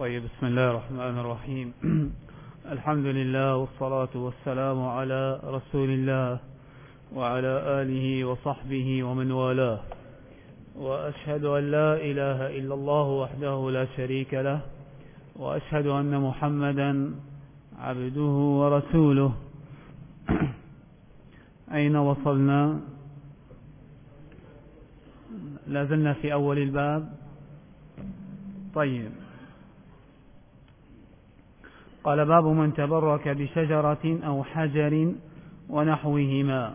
طيب، بسم الله الرحمن الرحيم. الحمد لله والصلاة والسلام على رسول الله وعلى آله وصحبه ومن والاه، وأشهد أن لا إله إلا الله وحده لا شريك له، وأشهد أن محمدا عبده ورسوله. أين وصلنا؟ لازلنا في أول الباب. طيب، قال: باب من تبرك بشجرة أو حجر ونحوهما.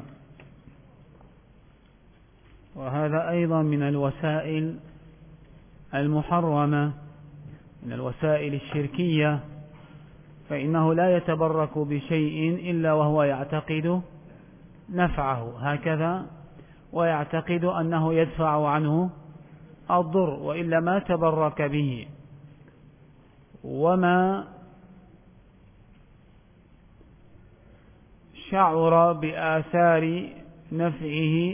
وهذا أيضا من الوسائل المحرمة، من الوسائل الشركية، فإنه لا يتبرك بشيء إلا وهو يعتقد نفعه هكذا، ويعتقد أنه يدفع عنه الضر، وإلا ما تبرك به. وما شعر بآثار نفعه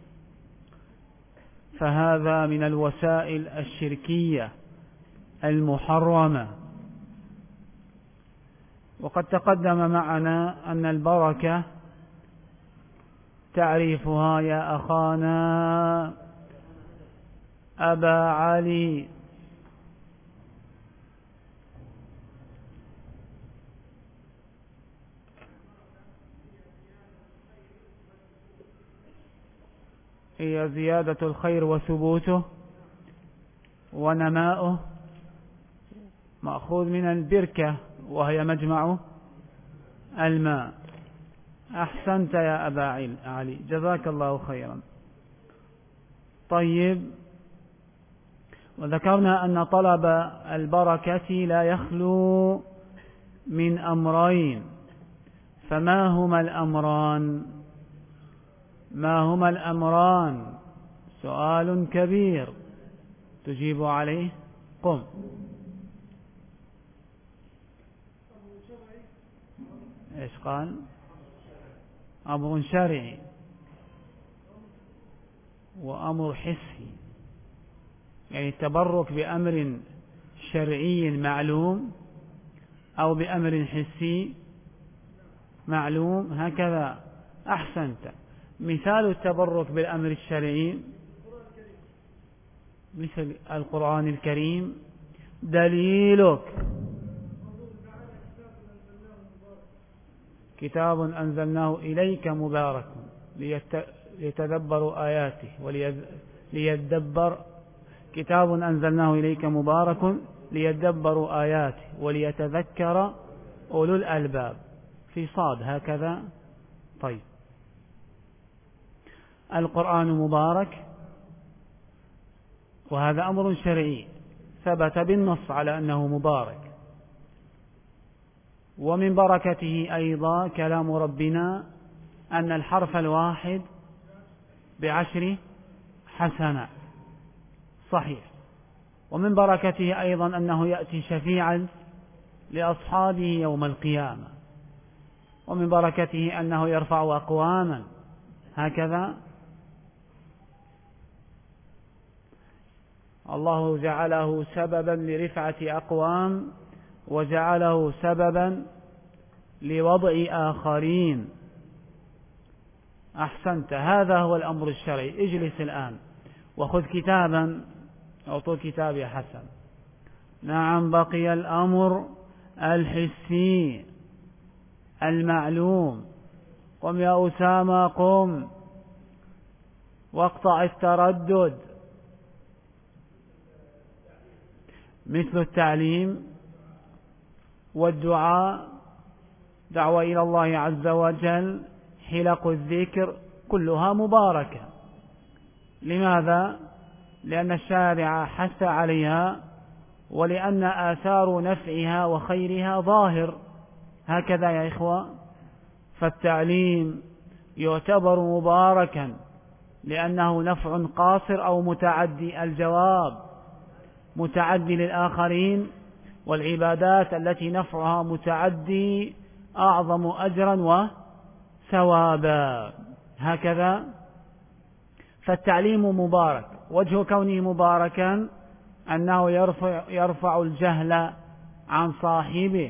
فهذا من الوسائل الشركية المحرمة. وقد تقدم معنا أن البركة تعريفها يا أخانا أبا علي. هي زيادة الخير وثبوته ونماؤه، مأخوذ من البركة وهي مجمع الماء. أحسنت يا أبا علي، جزاك الله خيرا. طيب، وذكرنا أن طلب البركة لا يخلو من أمرين، فما هما الأمران؟ ما هما الأمران؟ سؤال كبير تجيب عليه. قم. إيش قال؟ أمر شرعي وأمر حسي، يعني التبرك بأمر شرعي معلوم أو بأمر حسي معلوم، هكذا. أحسنت. مثال التبرك بالأمر الشرعي مثل القرآن الكريم. دليلك: كتاب أنزلناه إليك مبارك ليتدبروا آياته وليدبر. كتاب أنزلناه إليك مبارك ليدبروا آياته وليتذكر أولو الألباب، في صاد هكذا. طيب، القرآن مبارك، وهذا أمر شرعي ثبت بالنص على أنه مبارك. ومن بركته أيضا كلام ربنا أن الحرف الواحد ب10 حسنات، صحيح. ومن بركته أيضا أنه يأتي شفيعا لأصحابه يوم القيامة. ومن بركته أنه يرفع أقواما، هكذا. الله جعله سببا لرفعة أقوام، وجعله سببا لوضع آخرين. أحسنت، هذا هو الأمر الشرعي. اجلس الآن وخذ كتابا، أعطوا كتاب يا حسن. نعم، بقي الأمر الحسي المعلوم. قم يا أسامة، قم واقطع التردد. مثل التعليم والدعاء، دعوة إلى الله عز وجل، حلق الذكر، كلها مباركة. لماذا؟ لأن الشارع حث عليها، ولأن آثار نفعها وخيرها ظاهر، هكذا يا إخوة. فالتعليم يعتبر مباركا لأنه نفع قاصر أو متعدي. الجواب متعدي للآخرين، والعبادات التي نفعها متعدي أعظم أجرا وثوابا، هكذا. فالتعليم مبارك. وجه كونه مباركا أنه يرفع الجهل عن صاحبه،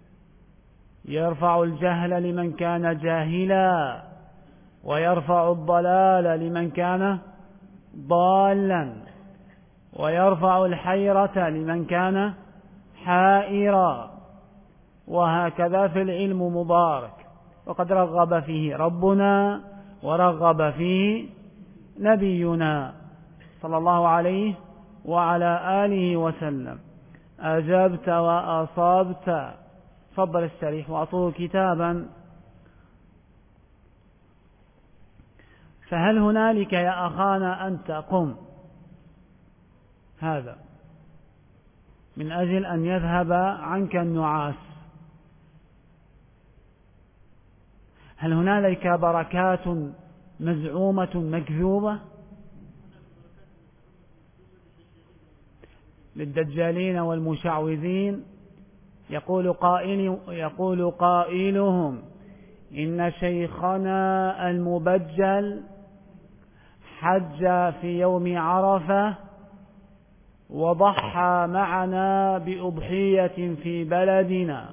يرفع الجهل لمن كان جاهلا، ويرفع الضلال لمن كان ضالا، ويرفع الحيرة لمن كان حائرا. وهكذا في العلم مبارك، وقد رغب فيه ربنا ورغب فيه نبينا صلى الله عليه وعلى آله وسلم. أجبت وأصبت. فضل استريح وأطول كتابا. فهل هنالك يا أخانا أنت قم، هذا من أجل أن يذهب عنك النعاس. هل هنالك بركات مزعومة مكذوبة للدجالين والمشعوذين؟ يقول قائلهم: إن شيخنا المبجل حج في يوم عرفة وضحى معنا بأضحية في بلدنا.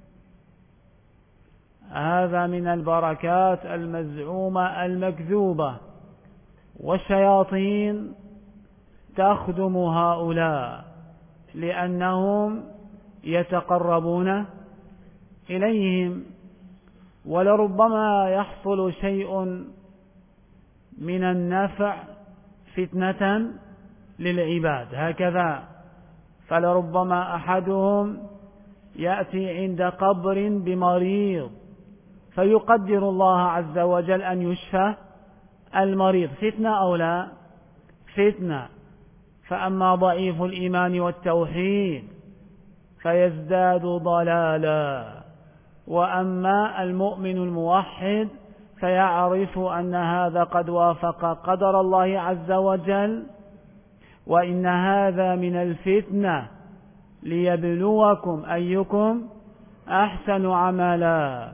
هذا من البركات المزعومة المكذوبة، والشياطين تخدم هؤلاء لأنهم يتقربون إليهم. ولربما يحصل شيء من النفع فتنة للعباد هكذا. فلربما أحدهم يأتي عند قبر بمريض فيقدر الله عز وجل أن يشفى المريض. فتنة أو لا فتنة. فأما ضعيف الإيمان والتوحيد فيزداد ضلالا، وأما المؤمن الموحد فيعرف أن هذا قد وافق قدر الله عز وجل، وإن هذا من الفتنة ليبلوكم أيكم أحسن عملا.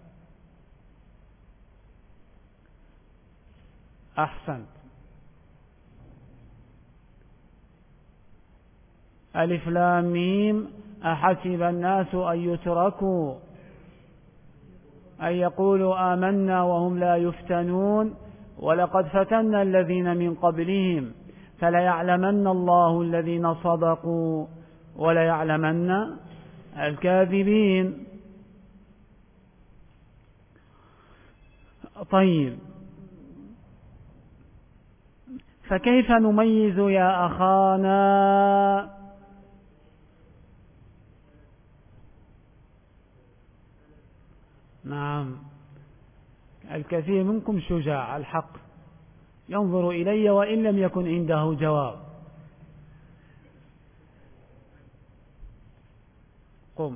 أحسنت. ألف لام ميم. أحسب الناس أن يتركوا أن يقولوا آمنا وهم لا يفتنون ولقد فتنا الذين من قبلهم فليعلمن الله الذين صدقوا وليعلمن الكاذبين. طيب، فكيف نميز يا أخانا نعم، الكثير منكم شجاع الحق ينظر إلي وإن لم يكن عنده جواب. قم.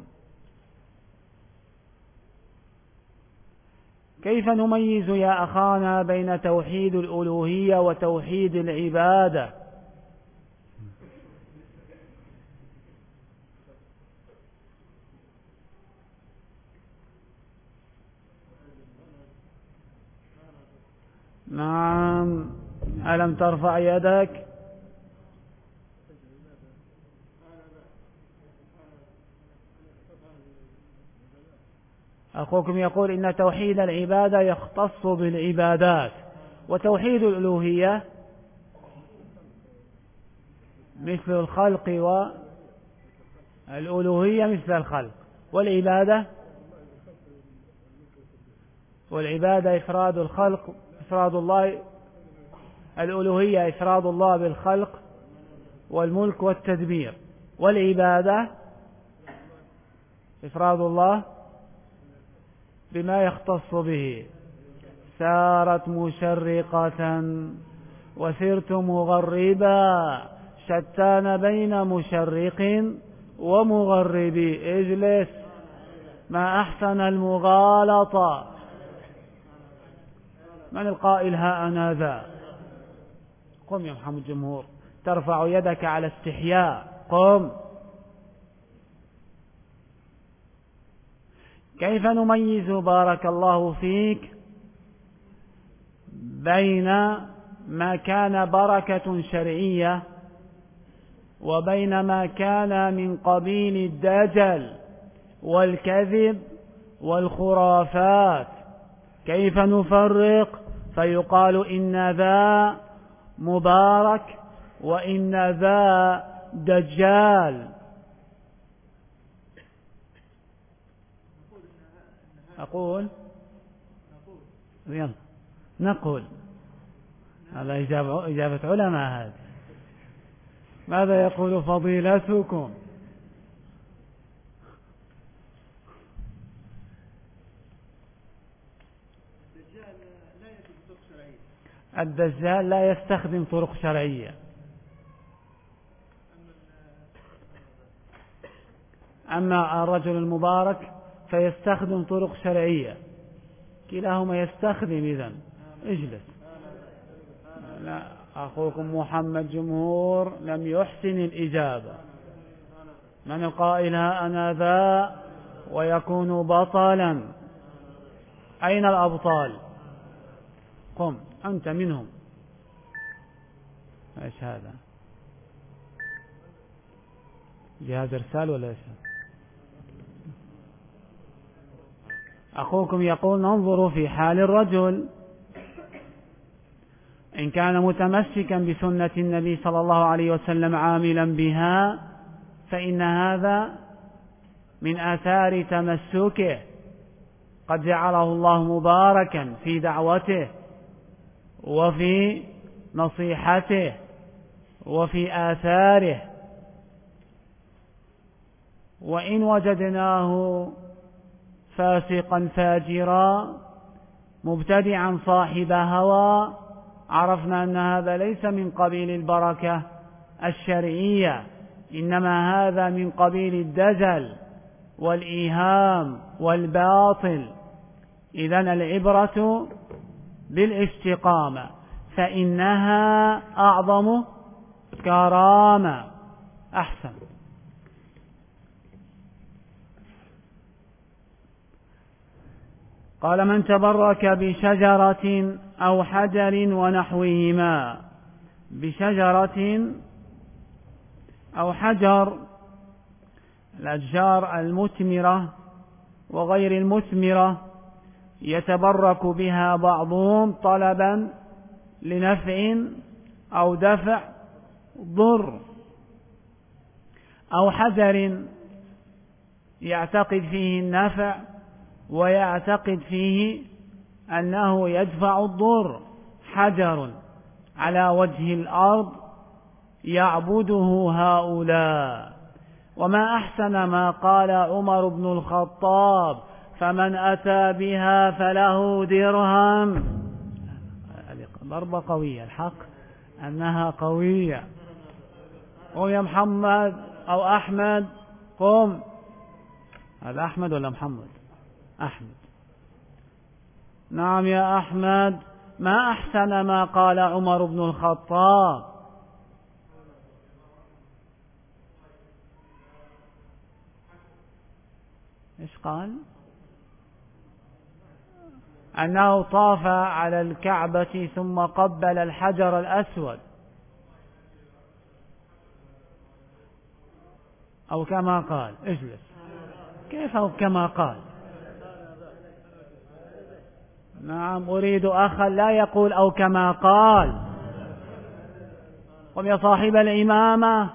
كيف نميز يا أخانا بين توحيد الألوهية وتوحيد العبادة؟ نعم، ألم ترفع يدك؟ أخوكم يقول إن توحيد العبادة يختص بالعبادات، وتوحيد الألوهية مثل الخلق، والألوهية مثل الخلق، والعبادة إفراد الخلق، إفراد الله. الألوهية إفراد الله بالخلق والملك والتدبير، والعبادة إفراد الله بما يختص به. سارت مشرقة وسرت مغربا شتان بين مشرق ومغرب. اجلس، ما أحسن المغالطة. من القائل ها أنا ذا؟ قم يا محمد الجمهور، ترفع يدك على استحياء. قم. كيف نميز بارك الله فيك بين ما كان بركة شرعية وبين ما كان من قبيل الدجل والكذب والخرافات. كيف نفرق؟ فيقال إن ذا مبارك وإن ذا دجال. أقول يلا نقول هذا إجابة علماء. هذا ماذا يقول فضيلتكم؟ الدجال لا يستخدم طرق شرعية. أما الرجل المبارك فيستخدم طرق شرعية. كلاهما يستخدم. إذن اجلس. لا، أخوكم محمد جمهور لم يحسن الإجابة. من القائلها أنا ذا ويكون بطلا؟ أين الأبطال؟ قم أنت منهم. ايش هذا؟ جهاز إرسال ولا ايش؟ أخوكم يقول ننظر في حال الرجل، إن كان متمسكا بسنة النبي صلى الله عليه وسلم عاملا بها فإن هذا من آثار تمسكه، قد جعله الله مباركا في دعوته وفي نصيحته وفي آثاره. وإن وجدناه فاسقا فاجرا مبتدعا صاحب هوى عرفنا أن هذا ليس من قبيل البركة الشرعية، إنما هذا من قبيل الدجل والإيهام والباطل. إذن العبرة بالاستقامة، فإنها أعظم كرامة. أحسن. قال من تبرك بشجرة أو حجر ونحوهما. بشجرة أو حجر، الأشجار المثمرة وغير المثمرة يتبرك بها بعضهم طلبا لنفع أو دفع ضر، أو حجر يعتقد فيه النفع ويعتقد فيه أنه يدفع الضر. حجر على وجه الأرض يعبده هؤلاء. وما أحسن ما قال عمر بن الخطاب فمن أتى بها فله درهم. ضربة قوية، الحق أنها قوية. قم يا محمد أو أحمد، قم. هذا أحمد ولا محمد؟ أحمد. نعم يا أحمد. ما أحسن ما قال عمر بن الخطاب. إيش قال؟ أنه طاف على الكعبة ثم قبل الحجر الأسود، أو كما قال. اجلس. كيف أو كما قال؟ نعم، أريد أخا لا يقول أو كما قال. قم يا صاحب الإمامة.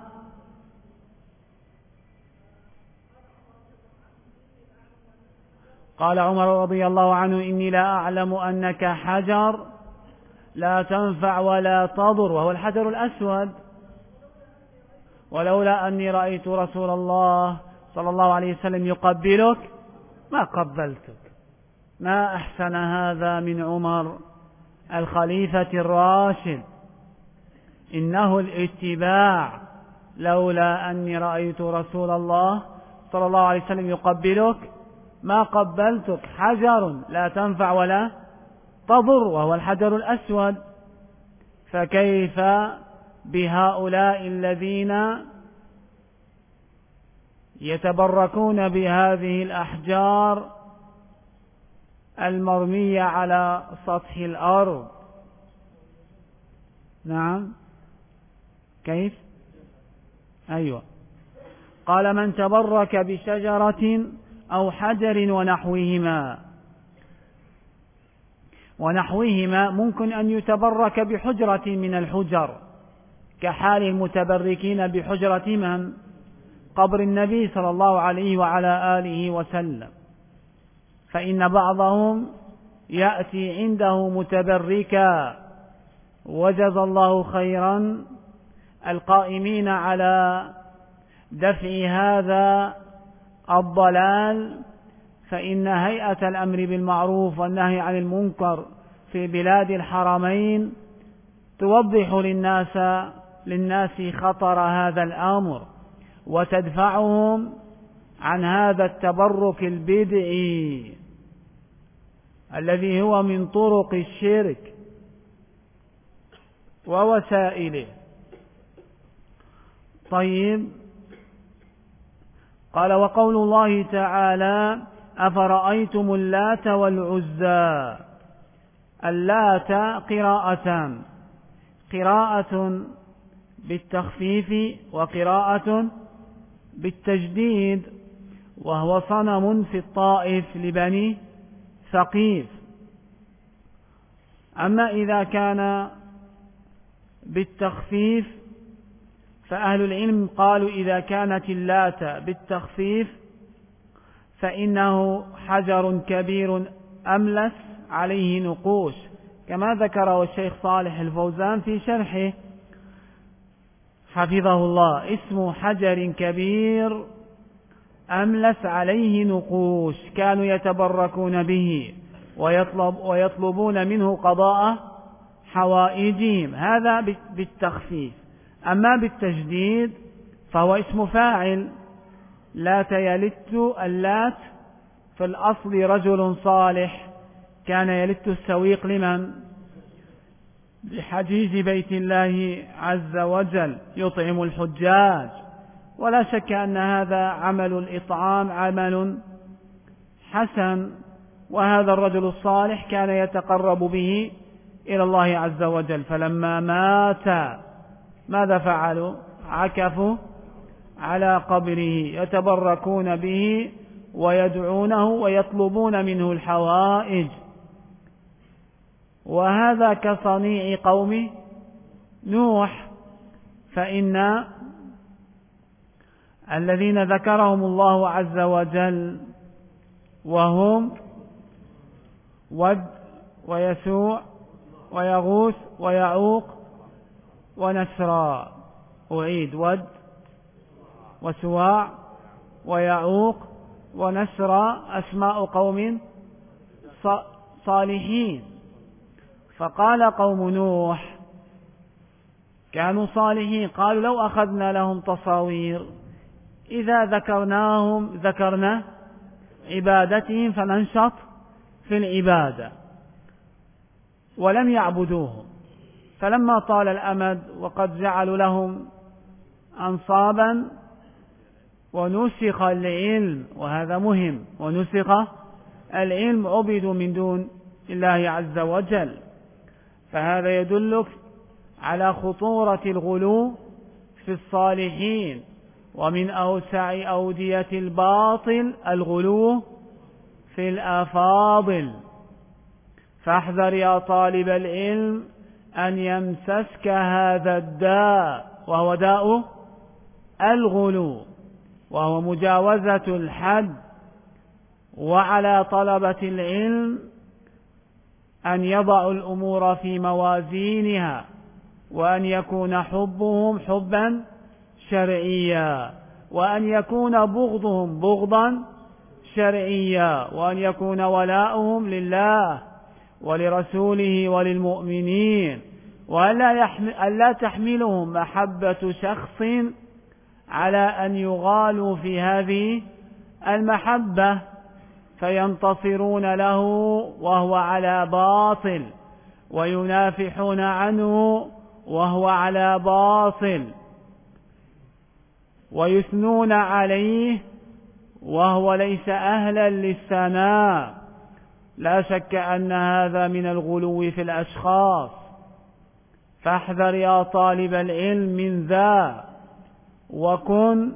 قال عمر رضي الله عنه إني لا أعلم أنك حجر لا تنفع ولا تضر، وهو الحجر الأسود، ولولا أني رأيت رسول الله صلى الله عليه وسلم يقبلك ما قبلتك. ما أحسن هذا من عمر الخليفة الراشد. إنه الاتباع. لولا أني رأيت رسول الله صلى الله عليه وسلم يقبلك ما قبلتك. حجر لا تنفع ولا تضر، وهو الحجر الأسود. فكيف بهؤلاء الذين يتبركون بهذه الأحجار المرمية على سطح الأرض؟ نعم، كيف؟ أيوة. قال من تبرك بشجرة أو حجر ونحوهما ممكن أن يتبرك بحجرة من الحجر، كحال المتبركين بحجرة من؟ قبر النبي صلى الله عليه وعلى آله وسلم، فإن بعضهم يأتي عنده متبركا، وجزى الله خيرا القائمين على دفع هذا الضلال، فإن هيئة الأمر بالمعروف والنهي عن المنكر في بلاد الحرمين توضح للناس خطر هذا الأمر، وتدفعهم عن هذا التبرك البدعي الذي هو من طرق الشرك ووسائله. طيب، قال وقول الله تعالى أفرأيتم اللات والعزى. اللات قراءة بالتخفيف وقراءة بالتجديد، وهو صنم في الطائف لبني ثقيف. أما إذا كان بالتخفيف فأهل العلم قالوا إذا كانت اللات بالتخفيف فإنه حجر كبير أملس عليه نقوش، كما ذكره الشيخ صالح الفوزان في شرحه حفظه الله، اسمه حجر كبير أملس عليه نقوش، كانوا يتبركون به ويطلبون منه قضاء حوائجهم، هذا بالتخفيف. أما بالتجديد فهو اسم فاعل، لات يلت اللات، في الأصل رجل صالح كان يلت السويق لمن؟ لحجيج بيت الله عز وجل، يطعم الحجاج، ولا شك أن هذا عمل الإطعام عمل حسن، وهذا الرجل الصالح كان يتقرب به إلى الله عز وجل، فلما مات ماذا فعلوا؟ عكفوا على قبره يتبركون به ويدعونه ويطلبون منه الحوائج، وهذا كصنيع قوم نوح، فإن الذين ذكرهم الله عز وجل وهم ود ويسوع ويغوث ويعوق ونسرا، أعيد: ود وسواع ويعوق ونسرا، أسماء قوم صالحين. فقال قوم نوح كانوا صالحين، قالوا لو أخذنا لهم تصاوير إذا ذكرنا عبادتهم فننشط في العبادة، ولم يعبدوهم. فلما طال الأمد وقد جعلوا لهم أنصابا ونسخ العلم، وهذا مهم، ونسخ العلم، عبدوا من دون الله عز وجل، فهذا يدلك على خطورة الغلو في الصالحين، ومن أوسع أودية الباطل الغلو في الأفاضل. فاحذر يا طالب العلم أن يمسسك هذا الداء، وهو داء الغلو، وهو مجاوزة الحد. وعلى طلبة العلم أن يضعوا الأمور في موازينها، وأن يكون حبهم حبا شرعيا، وأن يكون بغضهم بغضا شرعيا، وأن يكون ولاؤهم لله ولرسوله وللمؤمنين، وألا تحملهم محبة شخص على أن يغالوا في هذه المحبة فينتصرون له وهو على باطل، وينافحون عنه وهو على باطل، ويثنون عليه وهو ليس أهلا للثناء. لا شك أن هذا من الغلو في الأشخاص، فاحذر يا طالب العلم من ذا. وكن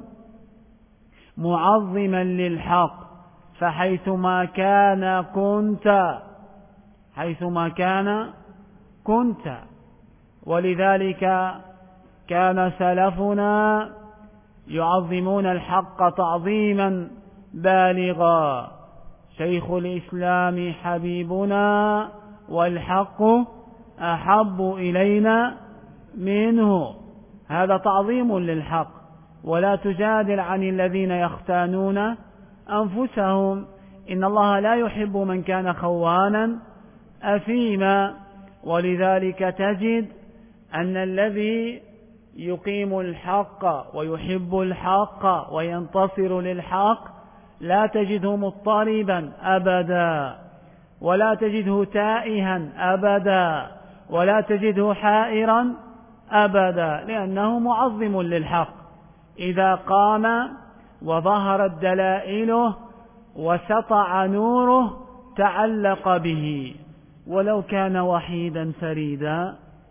معظما للحق، فحيثما كان كنت، حيثما كان كنت. ولذلك كان سلفنا يعظمون الحق تعظيما بالغا. شيخ الإسلام حبيبنا والحق أحب إلينا منه. هذا تعظيم للحق. ولا تجادل عن الذين يختانون أنفسهم، إن الله لا يحب من كان خوانا أثيما. ولذلك تجد أن الذي يقيم الحق ويحب الحق وينتصر للحق لا تجده مضطربا أبدا، ولا تجده تائها أبدا، ولا تجده حائرا أبدا، لأنه معظم للحق. إذا قام وظهرت دلائله وسطع نوره تعلق به، ولو كان وحيدا فريدا.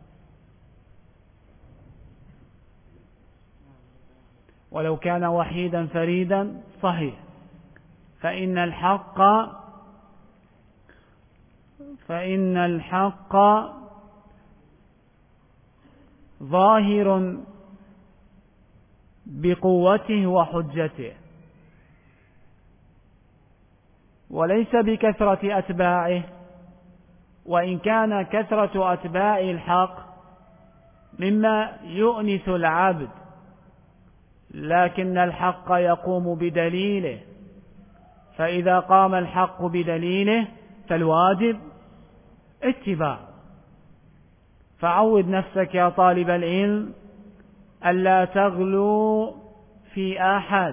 ولو كان وحيدا فريدا صحيح، فإن الحق ظاهر بقوته وحجته، وليس بكثرة أتباعه. وإن كان كثرة أتباع الحق مما يؤنس العبد، لكن الحق يقوم بدليله، فإذا قام الحق بدليله فالواجب اتباع. فعود نفسك يا طالب العلم ألا تغلو في أحد،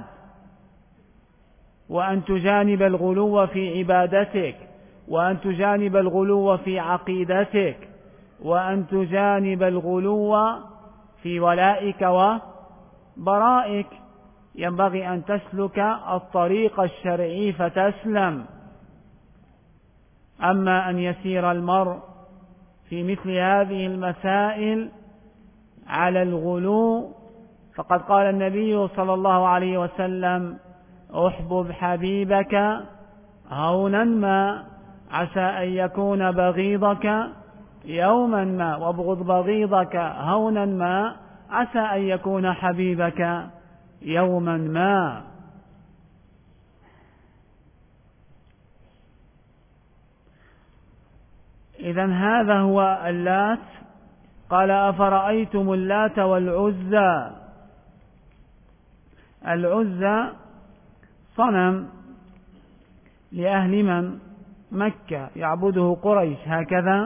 وأن تجانب الغلو في عبادتك، وأن تجانب الغلو في عقيدتك، وأن تجانب الغلو في ولائك وبرائك. ينبغي أن تسلك الطريق الشرعي فتسلم. أما أن يسير المرء في مثل هذه المسائل على الغلو، فقد قال النبي صلى الله عليه وسلم: احبب حبيبك هونا ما، عسى أن يكون بغيضك يوما ما، وابغض بغيضك هونا ما، عسى أن يكون حبيبك يوما ما. إذن هذا هو اللات. قال: أفرأيتم اللات والعزى. العزى صنم لأهل من مكة يعبده قريش هكذا،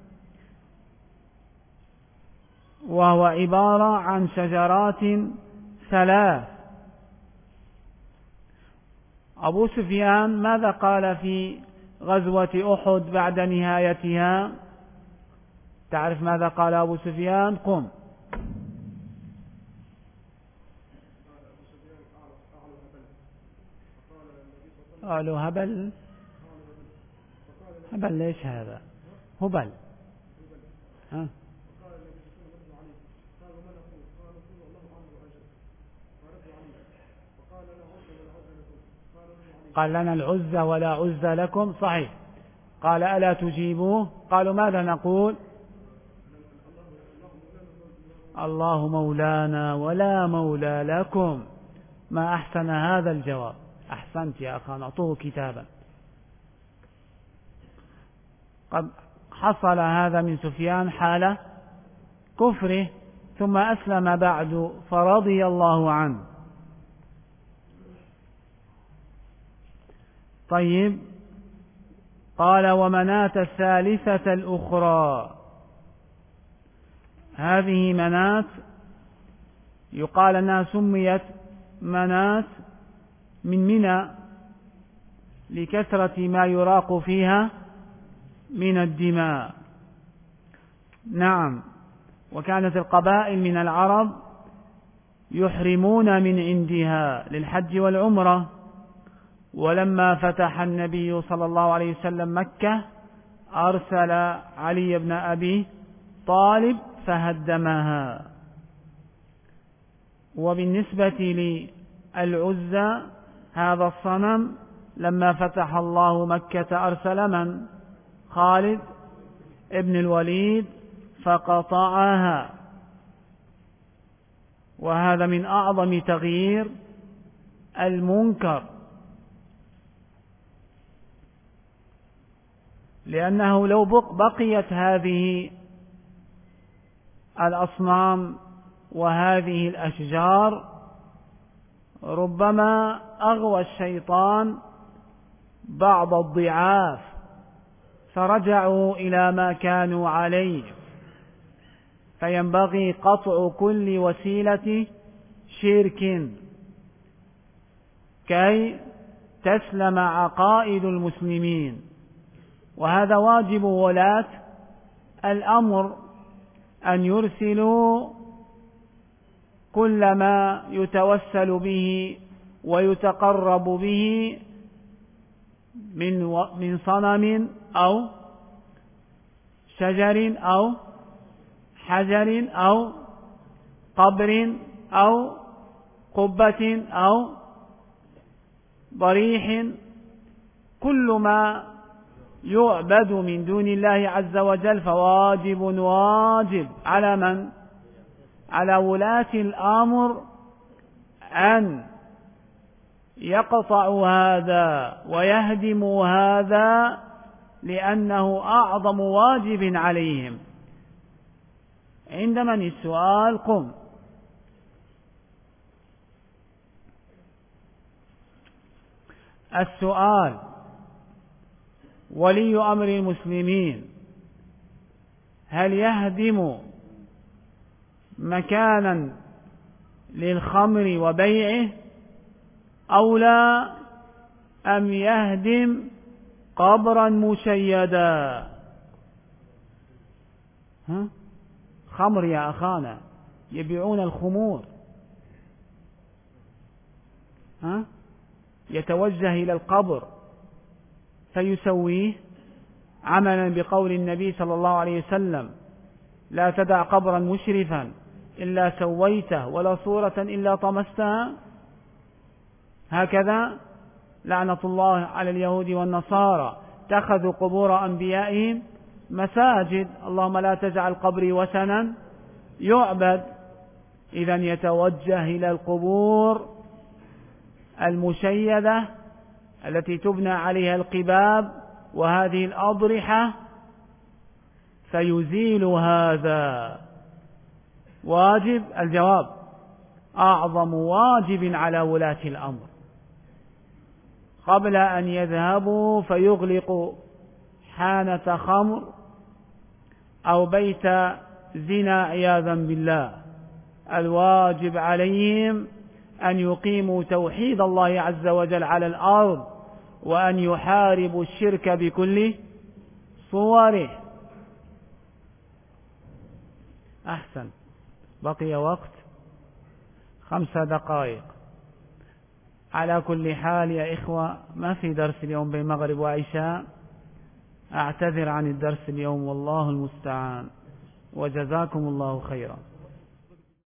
وهو عبارة عن شجرات ثلاث. أبو سفيان ماذا قال في غزوة أحد بعد نهايتها؟ تعرف ماذا قال أبو سفيان؟ قم. قالوا هبل. هبل ليش هذا؟ هبل. ها؟ قال: لنا العزى ولا عزى لكم. صحيح. قال: ألا تجيبوه؟ قالوا: ماذا نقول؟ الله مولانا ولا مولى لكم. ما أحسن هذا الجواب. أحسنت يا أخي، نعطوه كتابا. قد حصل هذا من سفيان حال كفره، ثم أسلم بعد فرضي الله عنه. طيب، قال: ومناة الثالثة الأخرى. هذه مناة يقال أنها سميت مناة من منى لكثرة ما يراق فيها من الدماء. نعم. وكانت القبائل من العرب يحرمون من عندها للحج والعمرة، ولما فتح النبي صلى الله عليه وسلم مكة أرسل علي بن أبي طالب فهدمها. وبالنسبة للعزى هذا الصنم لما فتح الله مكة أرسل من؟ خالد ابن الوليد فقطعها، وهذا من أعظم تغيير المنكر، لأنه لو بقيت هذه الأصنام وهذه الأشجار ربما أغوى الشيطان بعض الضعاف فرجعوا إلى ما كانوا عليه، فينبغي قطع كل وسيلة شرك كي تسلم عقائد المسلمين. وهذا واجب ولاة الأمر أن يرسلوا كل ما يتوسل به ويتقرب به من صنم أو شجر أو حجر أو قبر أو قبة أو ضريح، كل ما يعبد من دون الله عز وجل واجب على من؟ على ولاة الأمر أن يقطعوا هذا ويهدموا هذا، لأنه أعظم واجب عليهم. عند من السؤال؟ قم. السؤال: ولي أمر المسلمين هل يهدم مكانا للخمر وبيعه أو لا، أم يهدم قبرا مشيدا؟ خمر يا أخانا، يبيعون الخمور، يتوجه إلى القبر فيسويه عملا بقول النبي صلى الله عليه وسلم: لا تدع قبرا مشرفا إلا سويته ولا صورة إلا طمستها. هكذا لعنة الله على اليهود والنصارى، اتخذوا قبور أنبيائهم مساجد، اللهم لا تجعل قبري وثنا يعبد. إذا يتوجه إلى القبور المشيدة التي تبنى عليها القباب وهذه الأضرحة فيزيل هذا. واجب؟ الجواب: أعظم واجب على ولاة الأمر قبل أن يذهبوا فيغلقوا حانة خمر أو بيت زنا عياذا بالله. الواجب عليهم أن يقيموا توحيد الله عز وجل على الأرض، وأن يحاربوا الشرك بكل صوره. أحسن، بقي وقت 5 دقائق. على كل حال يا إخوة، ما في درس اليوم بين مغرب وعشاء، أعتذر عن الدرس اليوم والله المستعان، وجزاكم الله خيرا.